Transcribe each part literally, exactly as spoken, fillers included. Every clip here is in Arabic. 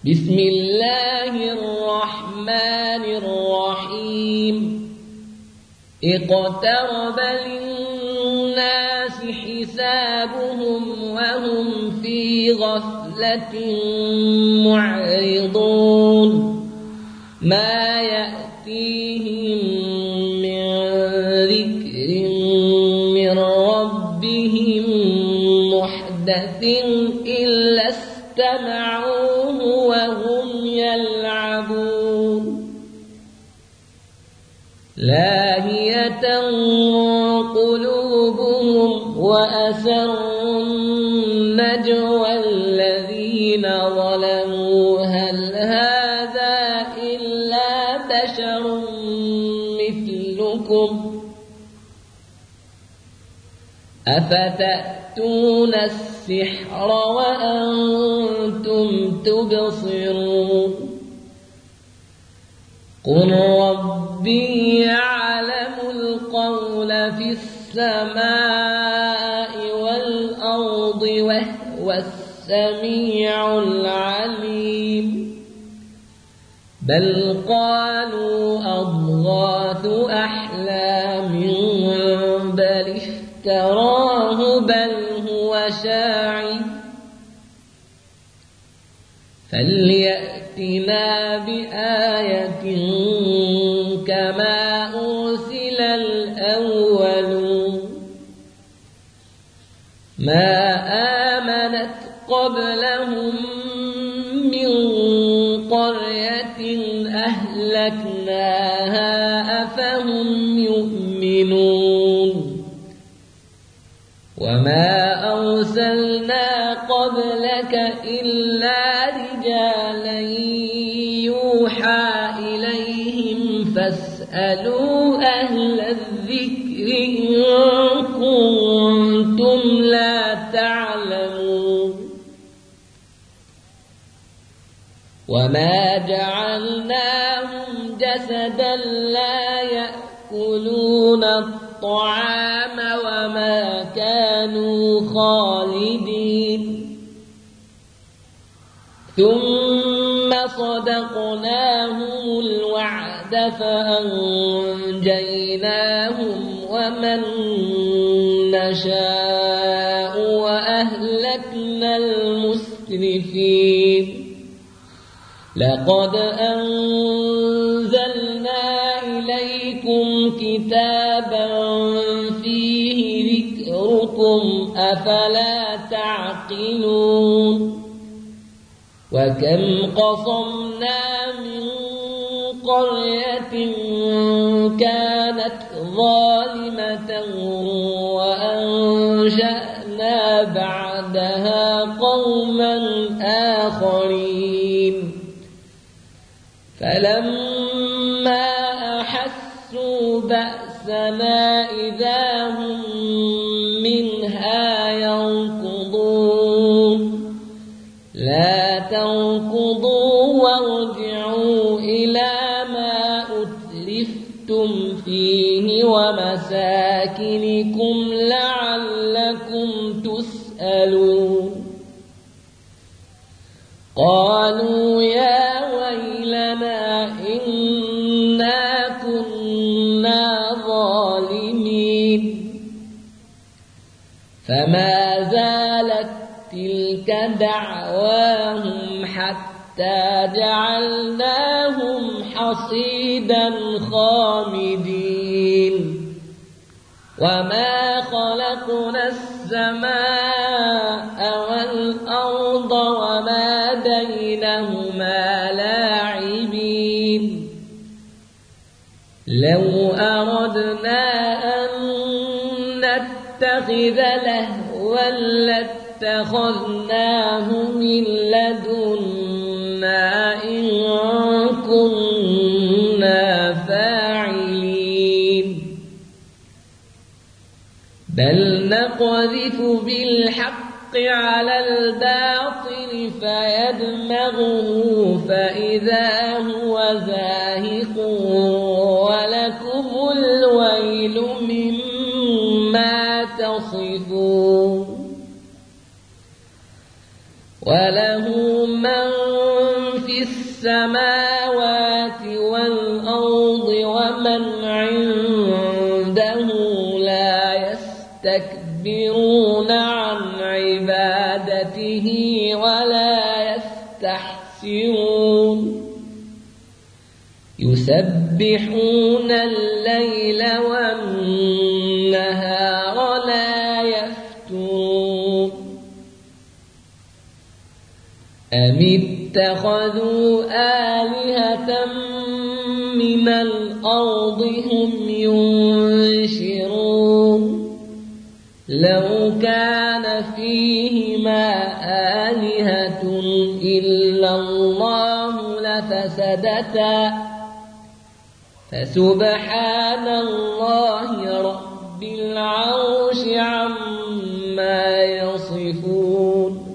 بسم الله الرحمن الرحيم اقترب للناس حسابهم وهم في غفلة معرضون ما يأتيهم من ذكر من ربهم محدث إلا استمعوه وهم يلعبون لاهية قلوبهم وأسروا النجوى الذين ظلموا هل هذا إلا بشر مثلكم أفتأتون السحر وأنتم تبصرون قل ربي يعلم القول في السماء والأرض وهو السميع العليم بل قالوا أضغاث أحلام بل افتراه بل هو شاعر فليأتنا بآية كما أرسل الأولون ما آمنت قبلهم من قرية أهلكناها أفهم يؤمنون وما أرسلنا قبلك إلا رجالا يوحى إليهم فاسألوا أهل الذكر إن كنتم لا تعلمون وما جعلناهم جسدا لا يأكلون الطعام وما كانوا خالدين ثم صدقناهم الوعد فأنجيناهم ومن نشاء وأهلكنا المسرفين لقد أنزلنا إليكم كتابا فيه ذكركم أفلا تعقلون وكم قصمنا من قرية كانت ظالمة وأنشأنا بعدها قوما آخرين فلما أحسوا بأسنا إذا هم منها يركضون لا تركضوا وارجعوا إلى ما أتلفتم فيه ومساكنكم لعلكم تسألون قالوا يا ويلنا إنا كنا ظالمين فما زالت تلك دعواهم حتى جعلناهم حصيدا خامدين وما خلقنا السماء والأرض وما بينهما لاعبين لو أردنا أن نتخذ لهوا لاتخذناه من لدنا إن كنا فاعلين بل نقذف بالحق على الباطل فيدمغه فإذا هو زاهق ولكم الويل مما تصفون وله من في السماوات والأرض ومن عنده لا يستكبرون عن عبادته ولا يستحسرون يسبحون الليل والنهار لا يفترون أم اتخذوا آلهة من الأرض هم ينشرون لو كان فيهما آلهة إلا الله لفسدتا فسبحان الله رب العرش عما يصفون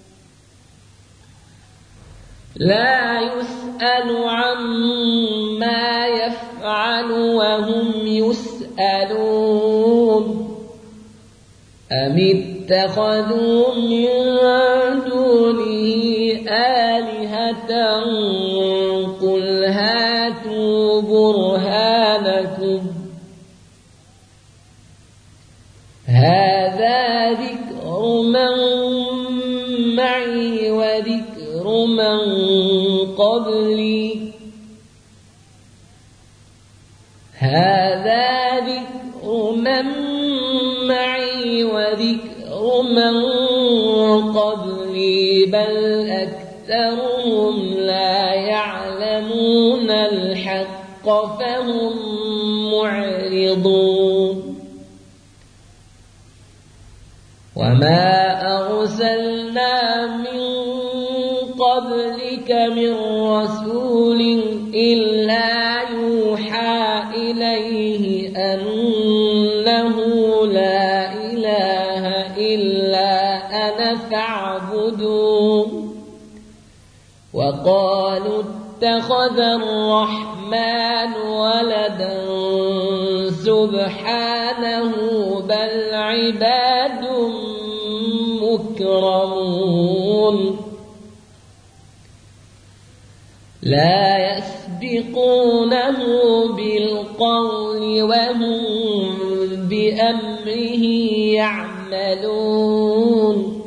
لا يسأل عما يفعل وهم يسألون أم اتخذوا من دونه آلهة قل هاتوا برهانكم هذا ذكر من معي وذكر من قبلي هذا ذكر من معي وذكر من قبلي بل أكثرهم لا يعلمون الحق فهم معرضون وما أرسلنا من قبلك من رسول إلا يوحى إليه أنه لا إله إلا أنا فاعبدون وقالوا اتخذ الرحمن ولدا سبحانه بل عباد مكرمون لا يسبقونه بالقول وهم بأمره يعملون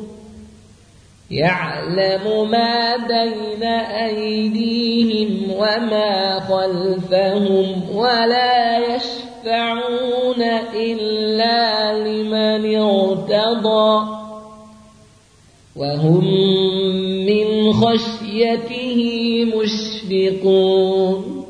يعلم ما بين أيديهم وما خلفهم ولا يشفعون إلا لمن ارتضى وهم من خشيته مشفقون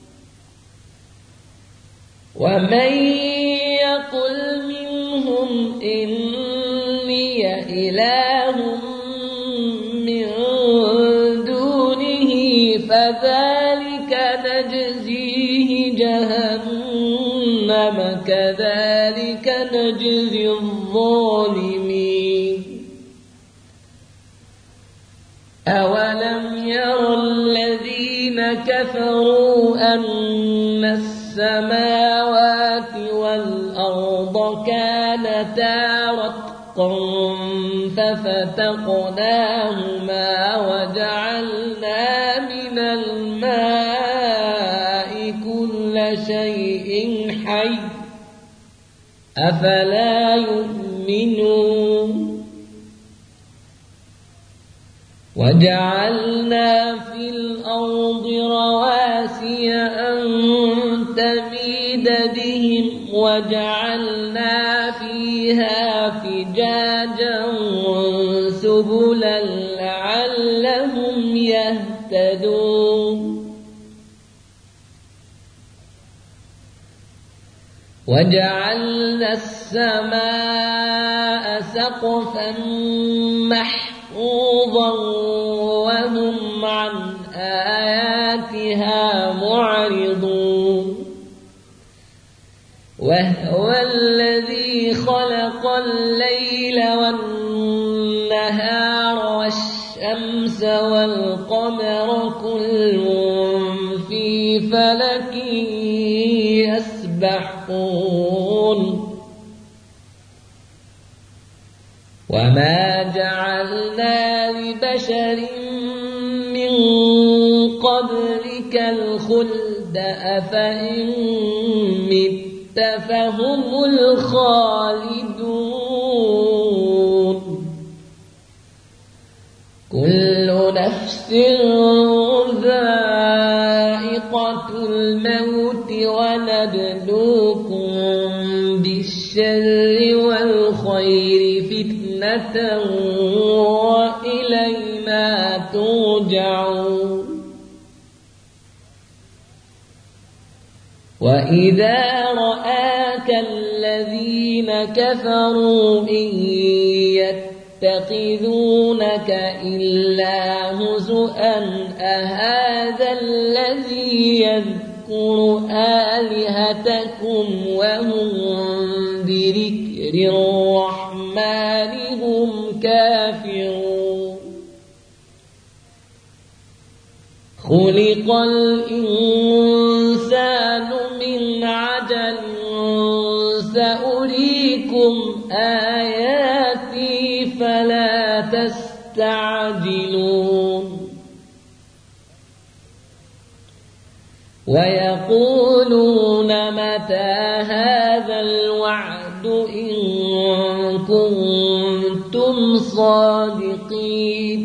ومن يقل منهم إني إله من دونه فذلك نجزيه جهنم كذلك نجزي الظالمين أولم ير الذين كفروا أن السماوات والأرض كانتا رتقا ففتقناهما وجعلنا من الماء كل شيء حي أفلا يؤمنون وجعلنا في الأرض رواسي أن تميد بهم وجعلنا فيها فجاجا سبلا لعلهم يهتدون وجعلنا السماء سقفا محفوظا وهم عن آياتها معرضون وهو الذي خلق الليل والنهار والشمس والقمر كل في فلك يسبحون وما جعلنا لبشر من قبلك الخلد أفإن مت فهم الخالدون كل نفس ذائقة الموت ونبلوكم بالشر والخير فتنة وإلينا ترجعون وإذا رآك الذين كفروا إن يتخذونك إلا هزؤا أهذا الذي يذكر آلهتكم وهم بذكر الرحمن هم كافرون خلق الإنسان من عجل سأريكم آياتي فلا تستعجلون ويقولون متى هذا الوعد إن كنتم صادقين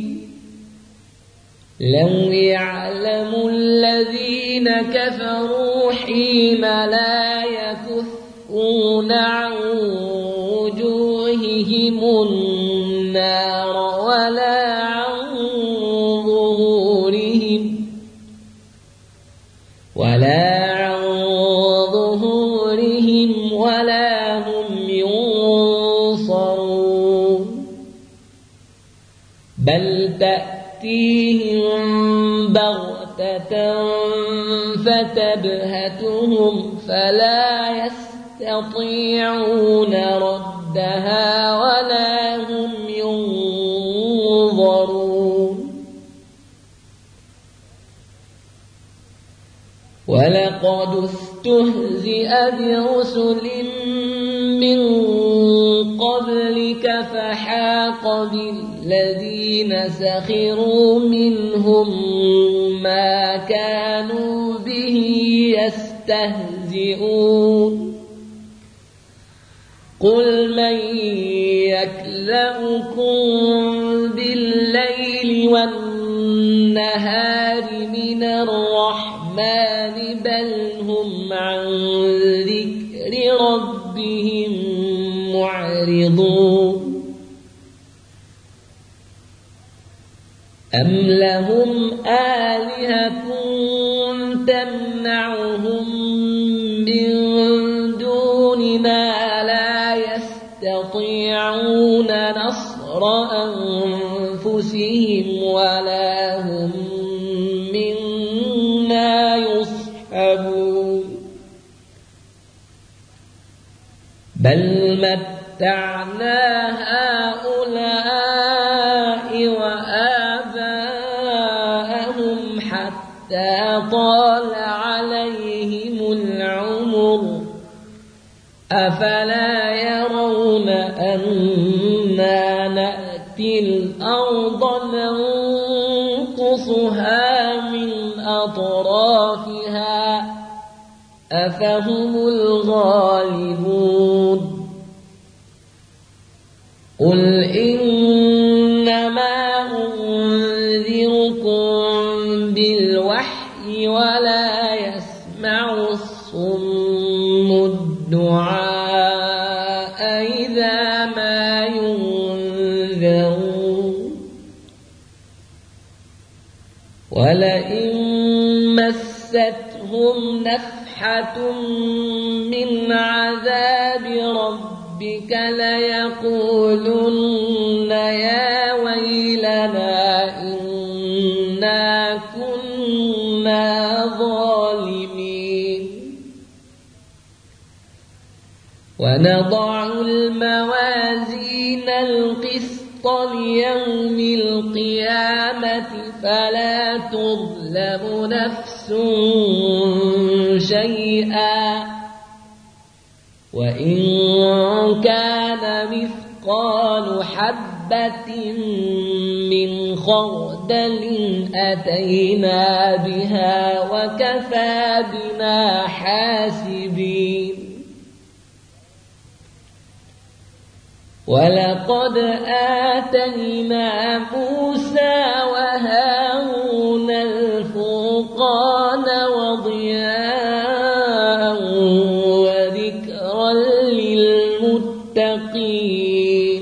لو يعلم الذين كفروا حين لا يكفون عن وجوههم النار ولا عن ظهورهم ولا عن ظهورهم ولا هم ينصرون بل تأتيهم بغتة فتبهتهم فلا يستطيعون ردها ولا هم ينظرون ولقد استهزئ برسل من قبلك فحاق بالذين سخروا منهم ما كانوا به يستهزئون قل من يكلؤكم بالليل والنهار من الرحمن بل هم عن ذكر ربهم معرضون أم لهم آلهة تمنعهم من دوننا لا يستطيعون نصر أنفسهم ولا هم منا يصحبون بل متعنا هؤلاء وآباءهم حتى طال عليهم العمر أفلا يرون أنا نأتي الأرض ننقصها من أطرافها أفهم الغالبون قل إنما أنذركم بالوحي ولا يسمع الصم الدعاء إذا ما ينذرون ولئن مستهم نفحة من عذاب ربك ليقولن يا ويلنا إنا كنا ظالمين ونضع الموازين القسط ليوم القيامة فلا تظلم نفس شيئا وإن كان مثقال حبة حبة من خردل أتينا بها وكفى بنا حاسبين ولقد آتينا موسى وهارون الفرقان وضياء وذكرا للمتقين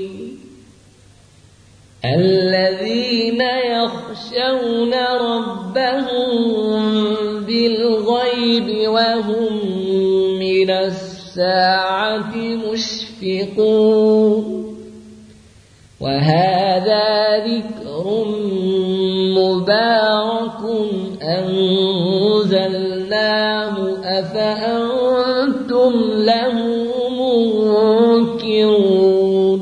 الذين يخشون ربهم بالغيب وهم من الساعة مشفقون وهذا ذكر مبارك أنزلناه أفأنتم له منكرون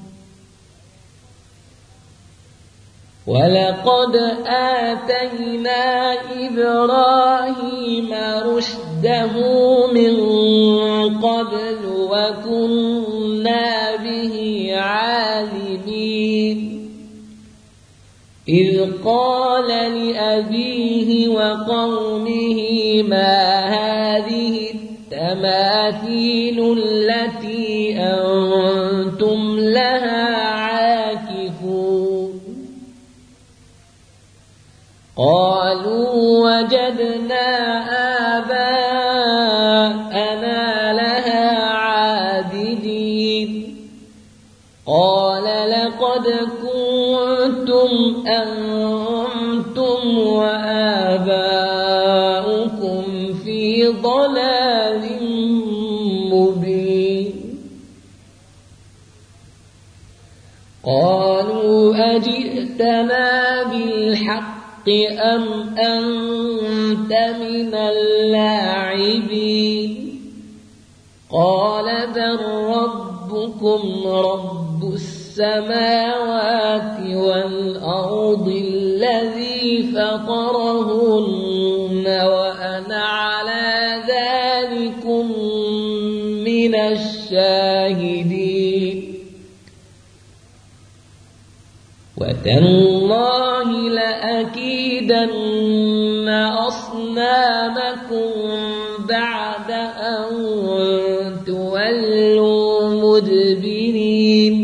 ولقد آتينا إبراهيم رشده من قبل وكنا به عالمين إذ قال لأبيه وقومه ما هذه التماثيل التي أنتم لها عاكفون قالوا وجدنا آباءنا لها عابدين قال لقد كنتم أنتم وآباؤكم في ضلال مبين قالوا أجئتنا بالحق أم أنت من اللاعبين قال بل ربكم رب السماوات والأرض الذي فطرهن وأنا على ذلكم من الشاهدين وتالله لأكيدن أصنامكم بعد أن تولوا مدبرين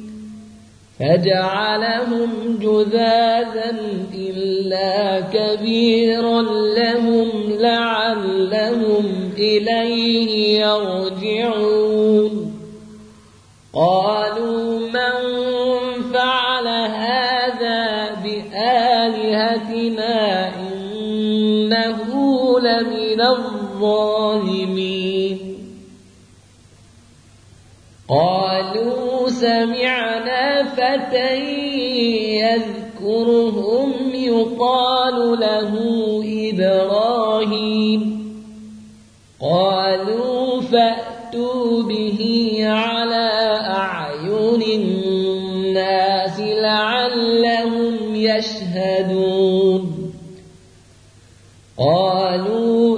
فجعلهم جذاذا إلا كبيرا لهم لعلهم إليه يرجعون قالوا من فعل هذا بآلهتنا إنه لمن الظالمين قالوا سمعنا فتى يذكرهم يقال له إبراهيم قالوا فأتوا به على أعين الناس لعلهم يشهدون قالوا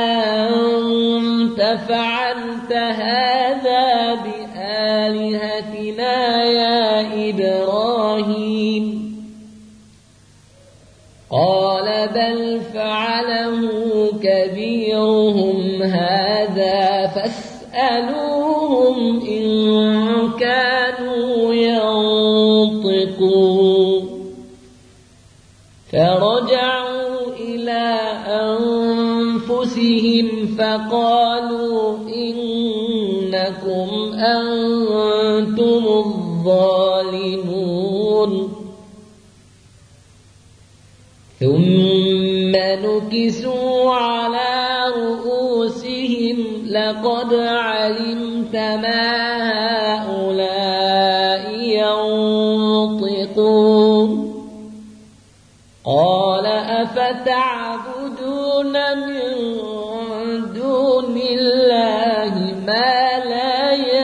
أنت فعلت هذا بآلهتنا يا إبراهيم قال بل فعله كبيرهم هذا فاسألوهم إن كانوا ينطقون فرجعوا إلى أنفسهم فقالوا إنكم أنتم الظالمون ثم نكسوا على رؤوسهم لقد علمت ما هؤلاء ينطقون قال أفتعبدون من دون الله ما لا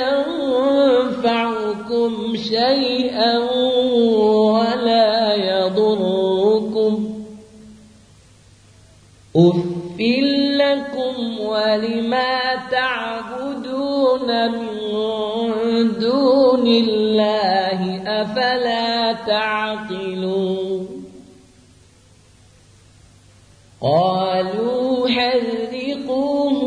ينفعكم شيئا ولا يضركم أُفٍّ لكم ولما تعبدون من دون الله أفلا أفلا تعقلون قالوا حرقوه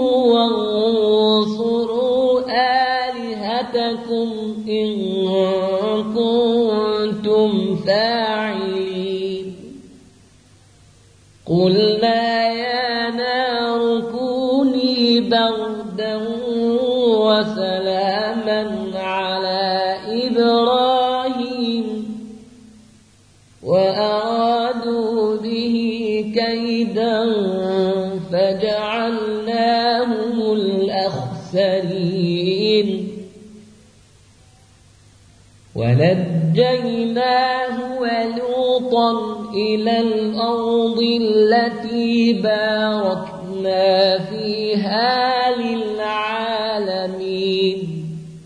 وانصروا آلهتكم إن كنتم فاعلين قلنا يا نار كوني بردا وسلاما على إبراهيم وأرادوا به كيدا فجعلناهم الأخسرين ونجيناه ولوطا إلى الأرض التي باركنا فيها للعالمين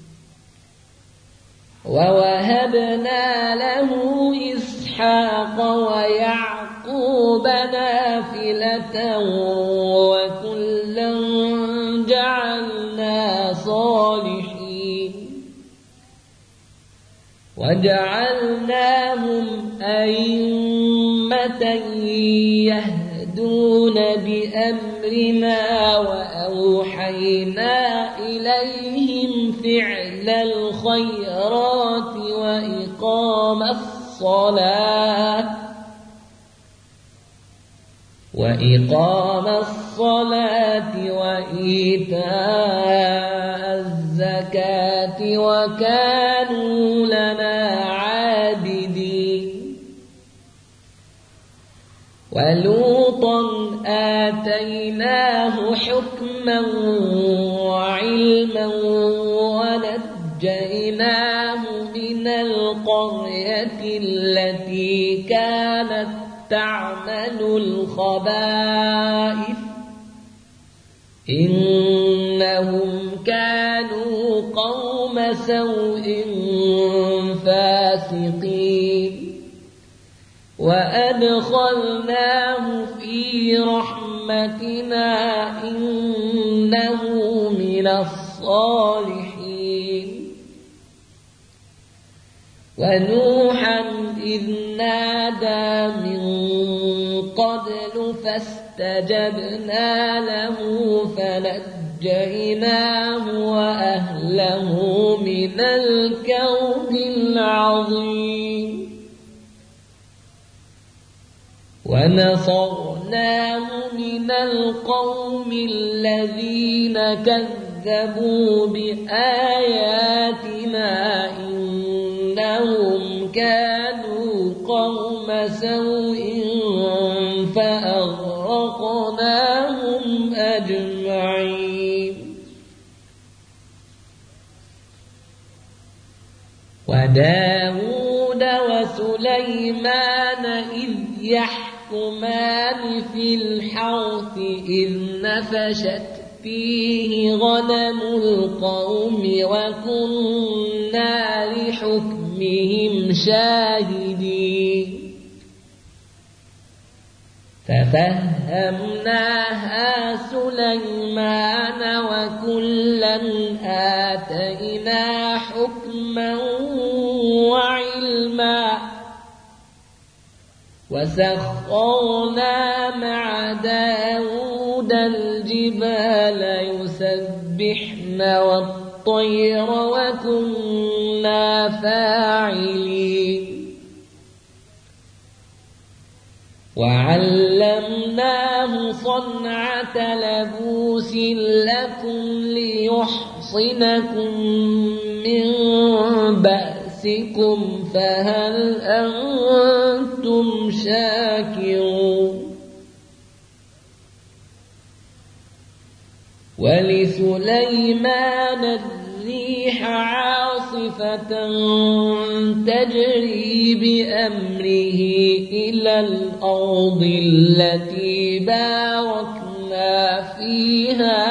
ووهبنا له إسحاق ويعقوب نافلة وكلا جعلنا صالحين وجعلناهم أئمة يهدون بأمرنا وأوحينا إليهم فعل الخيرات وإقام الصلاة وإقام الصلاة وإيتاء الزكاة وكانوا لنا عابدين ولوطا آتيناه حكما وعلما ونجيناه من القرية التي كانت تعمل الخبائث إنهم كانوا قوم سوء فاسقين وأدخلناه في رحمتنا إنه من الصالحين ونوحا إذ نادى من قبل فاستجبنا له فنجيناه وأهله من الكرب العظيم ونصرناه من القوم الذين كذبوا بآياتنا إنهم كانوا قوم سوء فأغرقناهم أجمعين وداود وسليمان إذ يحكمان في الحرث إذ نفشت فيه غنم القوم وكنا لحكمهم شاهدين ففهمناها سليمان وكلا آتينا حكما وعلما وسخرنا مع داود الجبال يسبحن والطير وكنا فاعلين وعلمناه صنعة لبوس لكم ليحصنكم من بأسكم فهل أنتم شاكرون ولسليمان الريح عاصفة تجري بأمره إلى الأرض التي باركنا فيها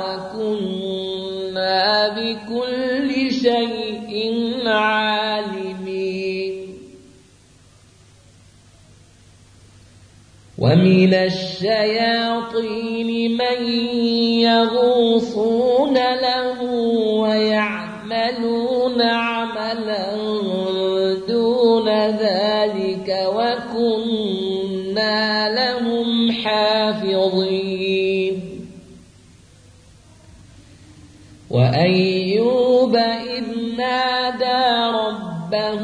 وكنا بكل شيء عالمين ومن الشياطين من يغوصون له ويعملون عملا دون كنا لهم حافظين وأيوب إذ نادى ربه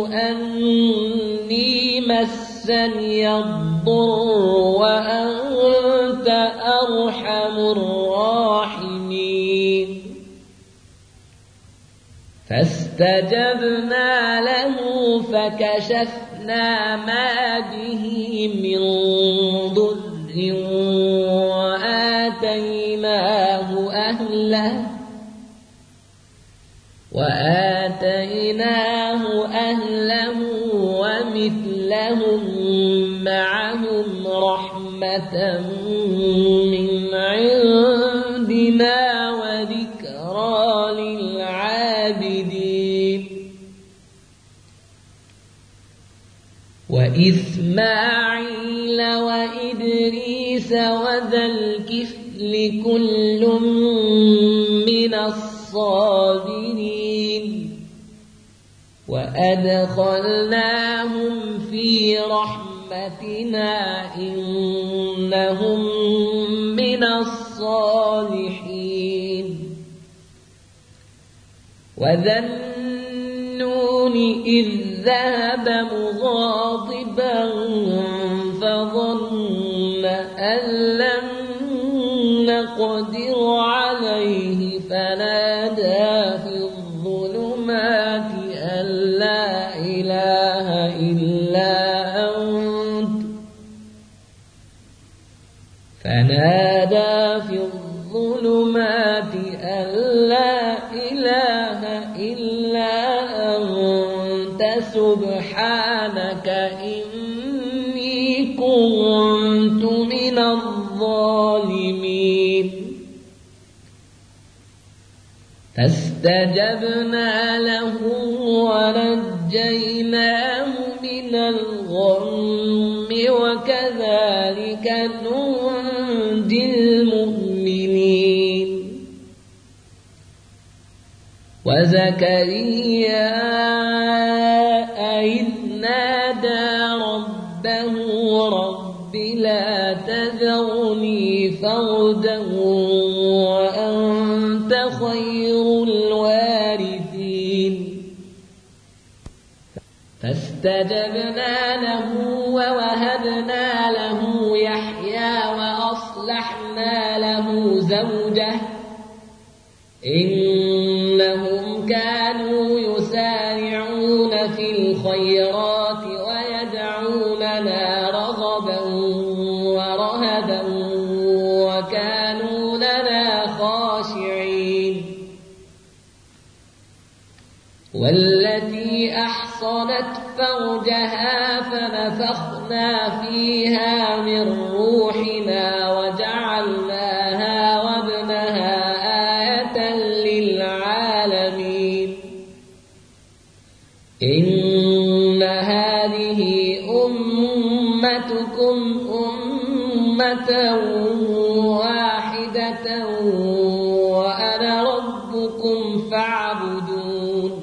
أني مسني الضر وأنت أرحم الراحمين فاستجبنا له فكشفنا ما به من ضر وآتيناه أهله وآتيناه أهله ومثلهم معهم رحمة من عندنا وذكرى للعابدين وإسماعيل وإدريس وذا الكفل كل من الصابرين وأدخلناهم في رحمتنا إنهم من الصالحين وذا النون إذ ذهب مغاضبا فظن أن لن نقدر عليه فنادى في الظلمات أن لا إله إلا أنت فنادى في الظلمات أن لا إله إلا أنت سبحانك إني كنت من الظالمين فاستجبنا له ونجيناه من الغم وكذلك ننجي المؤمنين وزكريا إذ نادى ربه رب لا تذرني فردا وأنت خير الوارثين فاستجبنا له ووهبنا له يحيى وأصلحنا له زوجه إنهم كانوا يسارعون في الخيرات ويدعوننا رغبا ورهبا وكانوا لنا خاشعين والتي أحصنت فرجها فنفخنا فيها من روحنا وجعلناها وابنها آية للعالمين إن هذه أمتكم أمة واحدة وأنا ربكم فاعبدون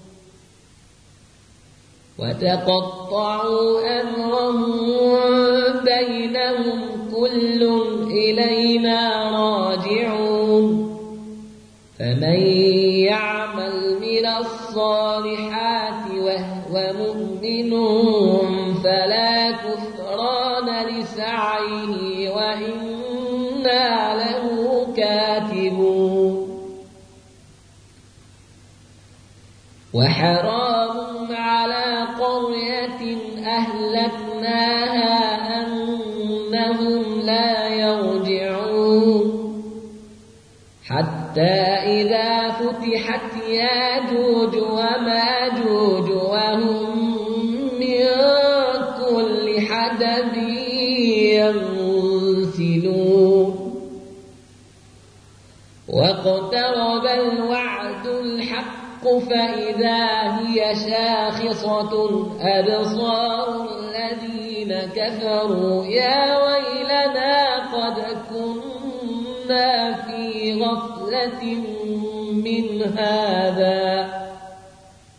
وتقطعوا أمرهم بينهم كل إلينا راجعون فمن يعمل من الصالحات وهو مؤمن فلا كفران لسعيه وإنا له كاتبون وحرام على قرية أهلكناها أنهم لا يرجعون حتى إذا فتحت ياجوج وماجوج وهم من كل حدب ينسلون واقترب الوعد الحق فإذا هي شاخصة أبصار الذين كفروا يا ويلنا قد كنا في غفلة من هذا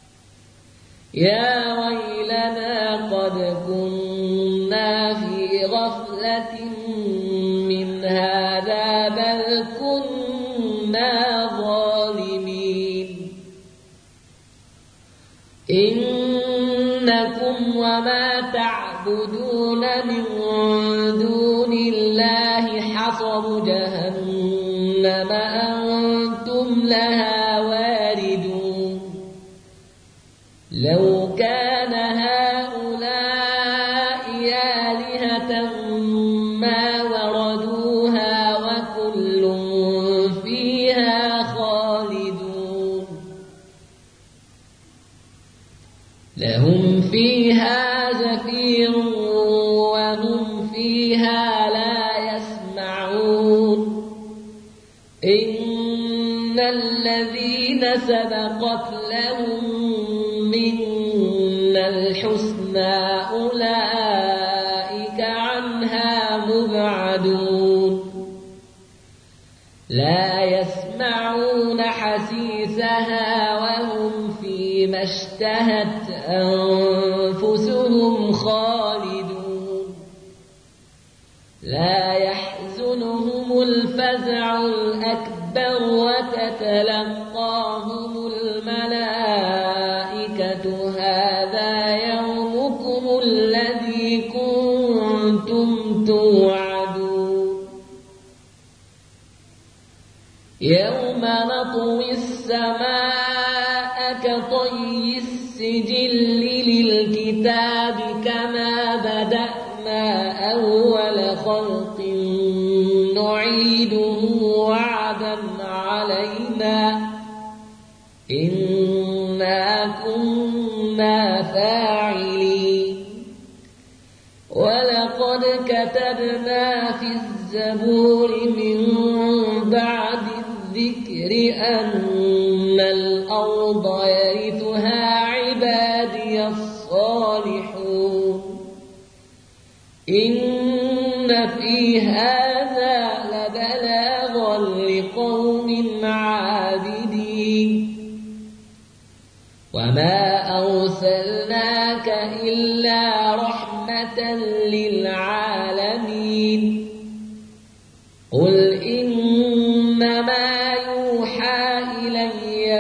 يا ويلنا قد كنا في تعبدون من دون الله حصب جهنم أنتم لها واردون لو كان هؤلاء آلهة ما وردوها وكل فيها خالدون لهم فيها زفير وهم فيها لا يسمعون إن الذين سبقت لهم منا الحسنى أولئك عنها مبعدون لا يسمعون حسيسها وهم فيما اشتهت أنفسهم خالدون لا يحزنهم الفزع الأكبر وتتلقاهم الملائكة هذا يومكم الذي كنتم توعدون يوم نطوي السماء كطي السجل للكتاب كما بدأنا أول خلق نعيده وعدا علينا إنا كنا فاعلين ولقد كتبنا في الزبور من بعد الذكر أن الأرض يرثها عبادي الصالحون إن في هذا لبلاغا لقوم عابدين وما أرسلناك إلا رحمة للعالمين قل إنما يوحى إلي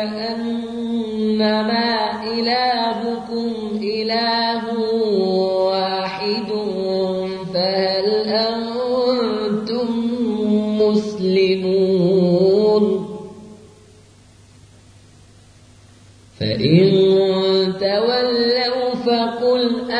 أنما إلهكم إله واحد فهل أنتم مسلمون فإن تولوا فقل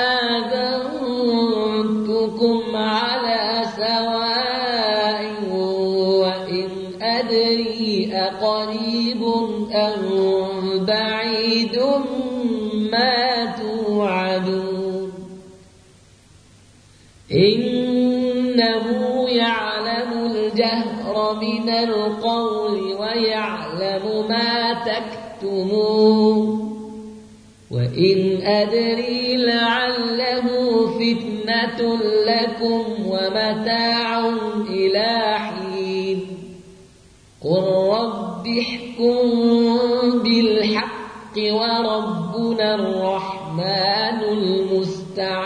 آذنتكم على سواء وإن أدري أقريب أم بعيد ما توعدون إنه يعلم الجهر من القول ويعلم ما تكتمون وإن أدري لعله فتنة لكم ومتاع إلى حين قل رب احكم بالحق وربنا الرحمن المستعان